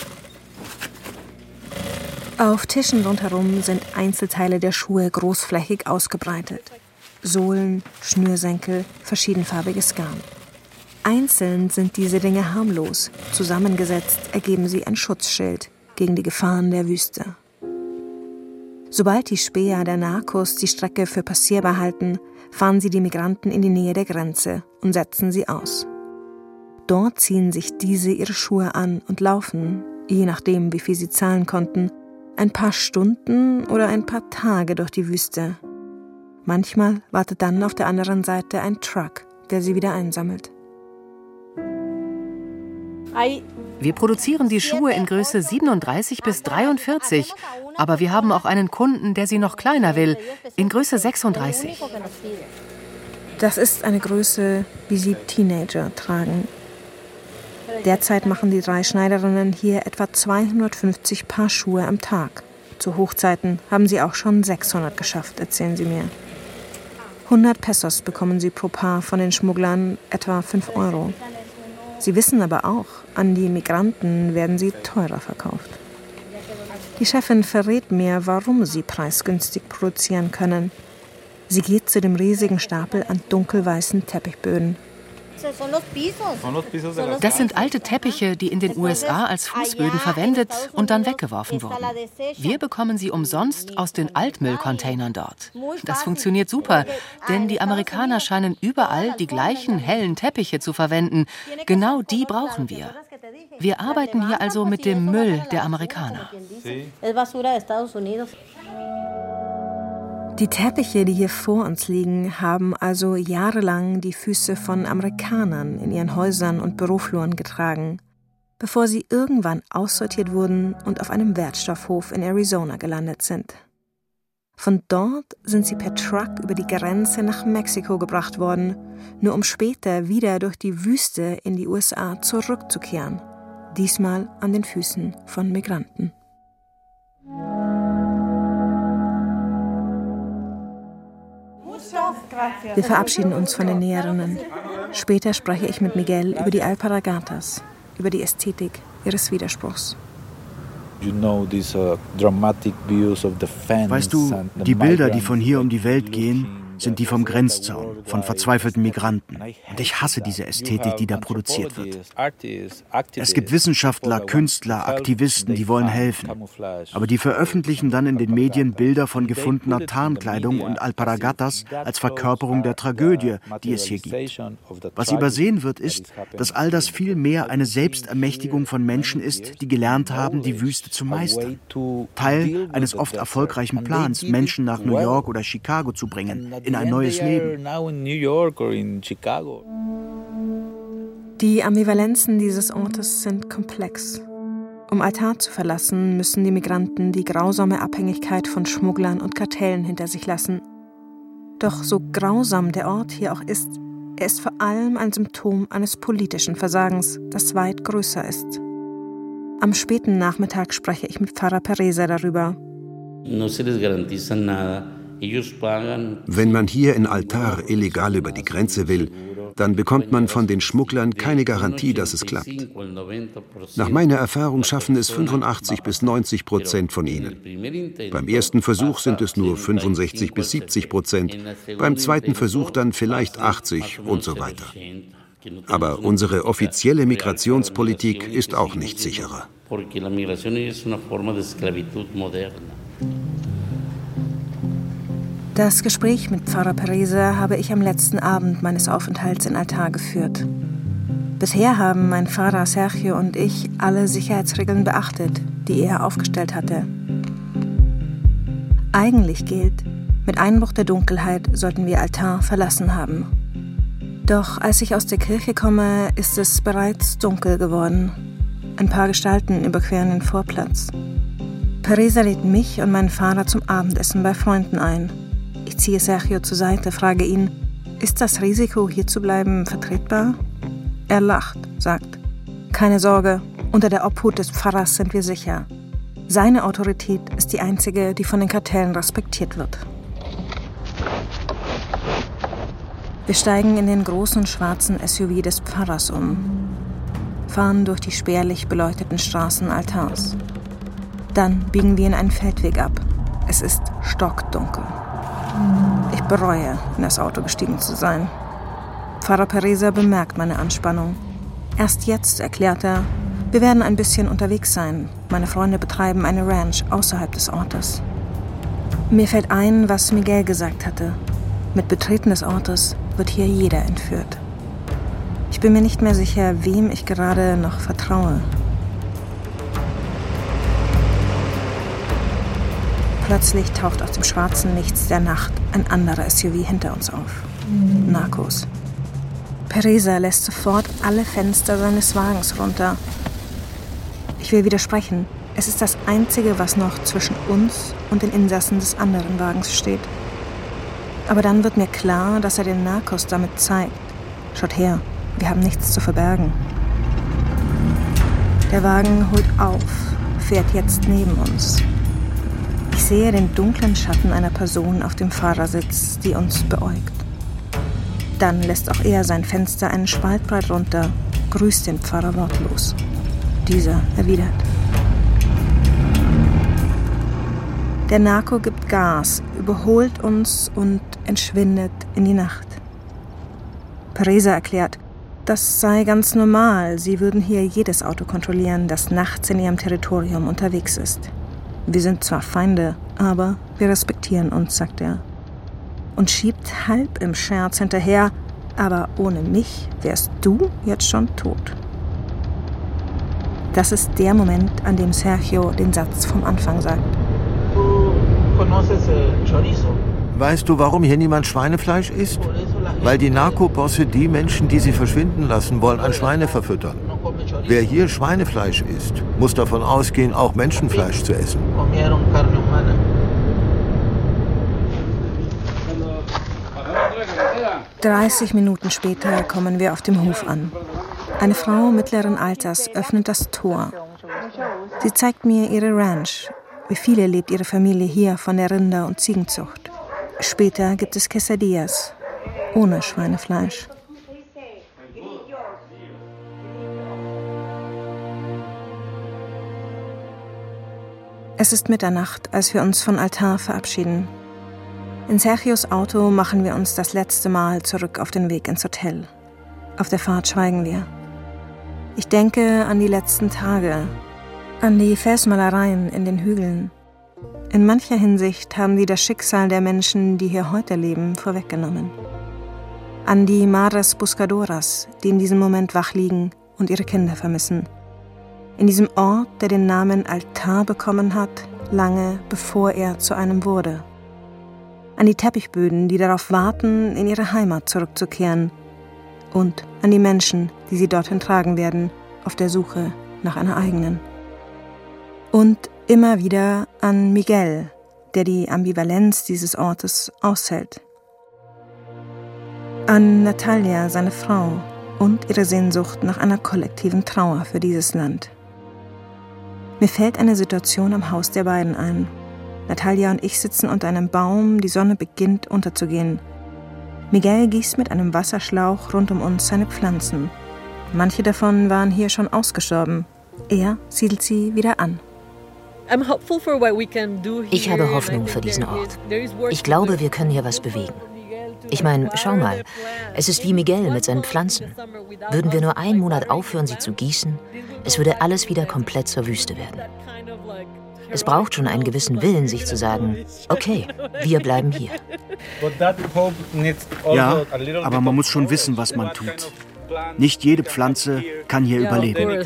Auf Tischen rundherum sind Einzelteile der Schuhe großflächig ausgebreitet. Sohlen, Schnürsenkel, verschiedenfarbiges Garn. Einzeln sind diese Dinge harmlos. Zusammengesetzt ergeben sie ein Schutzschild gegen die Gefahren der Wüste. Sobald die Späher der Narcos die Strecke für passierbar halten, fahren sie die Migranten in die Nähe der Grenze und setzen sie aus. Dort ziehen sich diese ihre Schuhe an und laufen, je nachdem wie viel sie zahlen konnten, ein paar Stunden oder ein paar Tage durch die Wüste. Manchmal wartet dann auf der anderen Seite ein Truck, der sie wieder einsammelt. Wir produzieren die Schuhe in Größe 37 bis 43, aber wir haben auch einen Kunden, der sie noch kleiner will, in Größe 36. Das ist eine Größe, wie sie Teenager tragen. Derzeit machen die 3 Schneiderinnen hier etwa 250 Paar Schuhe am Tag. Zu Hochzeiten haben sie auch schon 600 geschafft, erzählen sie mir. 100 Pesos bekommen sie pro Paar von den Schmugglern, etwa 5 Euro. Sie wissen aber auch, an die Migranten werden sie teurer verkauft. Die Chefin verrät mir, warum sie preisgünstig produzieren können. Sie geht zu dem riesigen Stapel an dunkelweißen Teppichböden. Das sind alte Teppiche, die in den USA als Fußböden verwendet und dann weggeworfen wurden. Wir bekommen sie umsonst aus den Altmüllcontainern dort. Das funktioniert super, denn die Amerikaner scheinen überall die gleichen hellen Teppiche zu verwenden. Genau die brauchen wir. Wir arbeiten hier also mit dem Müll der Amerikaner. Die Teppiche, die hier vor uns liegen, haben also jahrelang die Füße von Amerikanern in ihren Häusern und Bürofluren getragen, bevor sie irgendwann aussortiert wurden und auf einem Wertstoffhof in Arizona gelandet sind. Von dort sind sie per Truck über die Grenze nach Mexiko gebracht worden, nur um später wieder durch die Wüste in die USA zurückzukehren, diesmal an den Füßen von Migranten. Wir verabschieden uns von den Näherinnen. Später spreche ich mit Miguel über die Alpargatas, über die Ästhetik ihres Widerspruchs. Weißt du, die Bilder, die von hier um die Welt gehen, sind die vom Grenzzaun, von verzweifelten Migranten. Und ich hasse diese Ästhetik, die da produziert wird. Es gibt Wissenschaftler, Künstler, Aktivisten, die wollen helfen. Aber die veröffentlichen dann in den Medien Bilder von gefundener Tarnkleidung und Alpargatas als Verkörperung der Tragödie, die es hier gibt. Was übersehen wird, ist, dass all das viel mehr eine Selbstermächtigung von Menschen ist, die gelernt haben, die Wüste zu meistern. Teil eines oft erfolgreichen Plans, Menschen nach New York oder Chicago zu bringen, in ein neues Leben. Die Ambivalenzen dieses Ortes sind komplex. Um Altar zu verlassen, müssen die Migranten die grausame Abhängigkeit von Schmugglern und Kartellen hinter sich lassen. Doch so grausam der Ort hier auch ist, er ist vor allem ein Symptom eines politischen Versagens, das weit größer ist. Am späten Nachmittag spreche ich mit Pfarrer Pereza darüber. Wenn man hier in Altar illegal über die Grenze will, dann bekommt man von den Schmugglern keine Garantie, dass es klappt. Nach meiner Erfahrung schaffen es 85-90% von ihnen. Beim ersten Versuch sind es nur 65-70%, beim zweiten Versuch dann vielleicht 80% und so weiter. Aber unsere offizielle Migrationspolitik ist auch nicht sicherer. Das Gespräch mit Pfarrer Pereza habe ich am letzten Abend meines Aufenthalts in Altar geführt. Bisher haben mein Pfarrer Sergio und ich alle Sicherheitsregeln beachtet, die er aufgestellt hatte. Eigentlich gilt, mit Einbruch der Dunkelheit sollten wir Altar verlassen haben. Doch als ich aus der Kirche komme, ist es bereits dunkel geworden. Ein paar Gestalten überqueren den Vorplatz. Pereza lädt mich und meinen Fahrer zum Abendessen bei Freunden ein. Ich ziehe Sergio zur Seite, frage ihn, ist das Risiko, hier zu bleiben, vertretbar? Er lacht, sagt, keine Sorge, unter der Obhut des Pfarrers sind wir sicher. Seine Autorität ist die einzige, die von den Kartellen respektiert wird. Wir steigen in den großen schwarzen SUV des Pfarrers um, fahren durch die spärlich beleuchteten Straßen Altars. Dann biegen wir in einen Feldweg ab. Es ist stockdunkel. Ich bereue, in das Auto gestiegen zu sein. Pfarrer Pereza bemerkt meine Anspannung. Erst jetzt erklärt er, wir werden ein bisschen unterwegs sein. Meine Freunde betreiben eine Ranch außerhalb des Ortes. Mir fällt ein, was Miguel gesagt hatte. Mit Betreten des Ortes wird hier jeder entführt. Ich bin mir nicht mehr sicher, wem ich gerade noch vertraue. Plötzlich taucht aus dem schwarzen Nichts der Nacht ein anderer SUV hinter uns auf. Narcos. Pereza lässt sofort alle Fenster seines Wagens runter. Ich will widersprechen. Es ist das Einzige, was noch zwischen uns und den Insassen des anderen Wagens steht. Aber dann wird mir klar, dass er den Narcos damit zeigt. Schaut her, wir haben nichts zu verbergen. Der Wagen holt auf, fährt jetzt neben uns. Ich sehe den dunklen Schatten einer Person auf dem Fahrersitz, die uns beäugt. Dann lässt auch er sein Fenster einen Spalt breit runter, grüßt den Pfarrer wortlos. Dieser erwidert. Der Narco gibt Gas, überholt uns und entschwindet in die Nacht. Pereza erklärt, das sei ganz normal, sie würden hier jedes Auto kontrollieren, das nachts in ihrem Territorium unterwegs ist. Wir sind zwar Feinde, aber wir respektieren uns, sagt er. Und schiebt halb im Scherz hinterher, aber ohne mich wärst du jetzt schon tot. Das ist der Moment, an dem Sergio den Satz vom Anfang sagt. Weißt du, warum hier niemand Schweinefleisch isst? Weil die Narkobosse die Menschen, die sie verschwinden lassen wollen, an Schweine verfüttern. Wer hier Schweinefleisch isst, muss davon ausgehen, auch Menschenfleisch zu essen. 30 Minuten später kommen wir auf dem Hof an. Eine Frau mittleren Alters öffnet das Tor. Sie zeigt mir ihre Ranch. Wie viele lebt ihre Familie hier von der Rinder- und Ziegenzucht? Später gibt es Quesadillas, ohne Schweinefleisch. Es ist Mitternacht, als wir uns von Altar verabschieden. In Sergios Auto machen wir uns das letzte Mal zurück auf den Weg ins Hotel. Auf der Fahrt schweigen wir. Ich denke an die letzten Tage, an die Felsmalereien in den Hügeln. In mancher Hinsicht haben sie das Schicksal der Menschen, die hier heute leben, vorweggenommen. An die Madres Buscadoras, die in diesem Moment wach liegen und ihre Kinder vermissen. In diesem Ort, der den Namen Altar bekommen hat, lange bevor er zu einem wurde. An die Teppichböden, die darauf warten, in ihre Heimat zurückzukehren. Und an die Menschen, die sie dorthin tragen werden, auf der Suche nach einer eigenen. Und immer wieder an Miguel, der die Ambivalenz dieses Ortes aushält. An Natalia, seine Frau, und ihre Sehnsucht nach einer kollektiven Trauer für dieses Land. Mir fällt eine Situation am Haus der beiden ein. Natalia und ich sitzen unter einem Baum, die Sonne beginnt unterzugehen. Miguel gießt mit einem Wasserschlauch rund um uns seine Pflanzen. Manche davon waren hier schon ausgestorben. Er siedelt sie wieder an. Ich habe Hoffnung für diesen Ort. Ich glaube, wir können hier was bewegen. Ich meine, schau mal, es ist wie Miguel mit seinen Pflanzen. Würden wir nur einen Monat aufhören, sie zu gießen, es würde alles wieder komplett zur Wüste werden. Es braucht schon einen gewissen Willen, sich zu sagen, okay, wir bleiben hier. Ja, aber man muss schon wissen, was man tut. Nicht jede Pflanze kann hier überleben.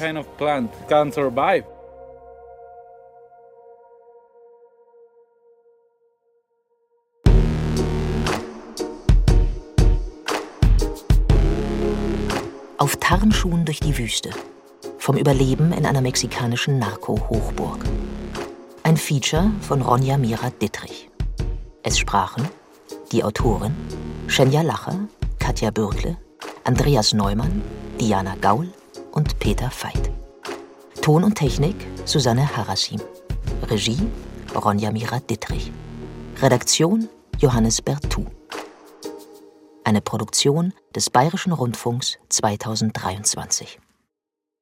Auf Tarnschuhen durch die Wüste. Vom Überleben in einer mexikanischen Narko-Hochburg. Ein Feature von Ronja Mira-Dittrich. Es sprachen die Autorin Schenja Lacher, Katja Bürkle, Andreas Neumann, Diana Gaul und Peter Veit. Ton und Technik Susanne Harasim. Regie Ronja Mira-Dittrich. Redaktion Johannes Bertou. Eine Produktion des Bayerischen Rundfunks 2023.